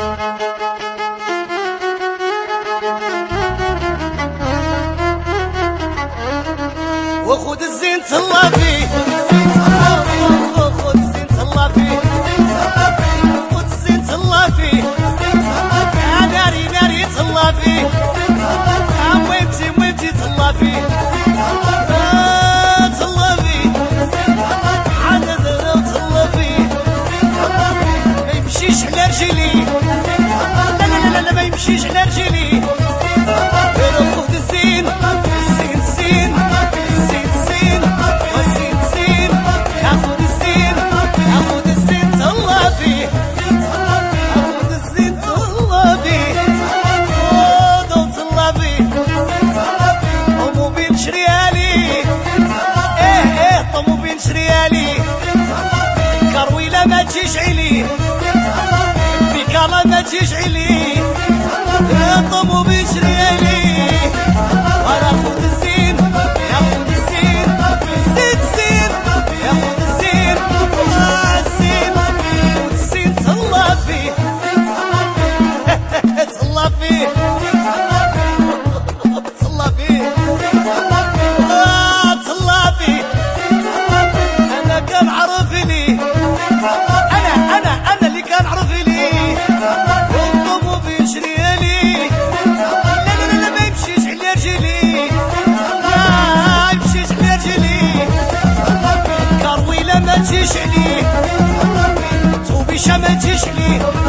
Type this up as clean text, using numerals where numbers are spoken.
وخذ الزين تهلا فيه، خذ الزين تهلا فيه، خذ الزين تهلا فيه، يا ناري ناري تهلا فيه، ويمتي ويمتي تهلا فيه، تهلا فيه، عدد تهلا فيه، ما يمشيش على رجلي، لا لا لا لا ما يمشيش على رجلي، خذ الزين الزين الزين ما تشعلي بكرة ما تشعلي طمو بشريالي وانا خذ الزين ياخذ الزين زين زين ياخذ الزين الزين والزين تهلا فيه تهلا فيه تهلا فيه تهلا فيه انا كان عرفني أنا اللي كان عرفني والطمو بيشريالي لا لا لا ما يمشيش على رجلي ما يمشيش على رجلي كرويلة ما تجيش عليه توبيشة ما تجيش عليه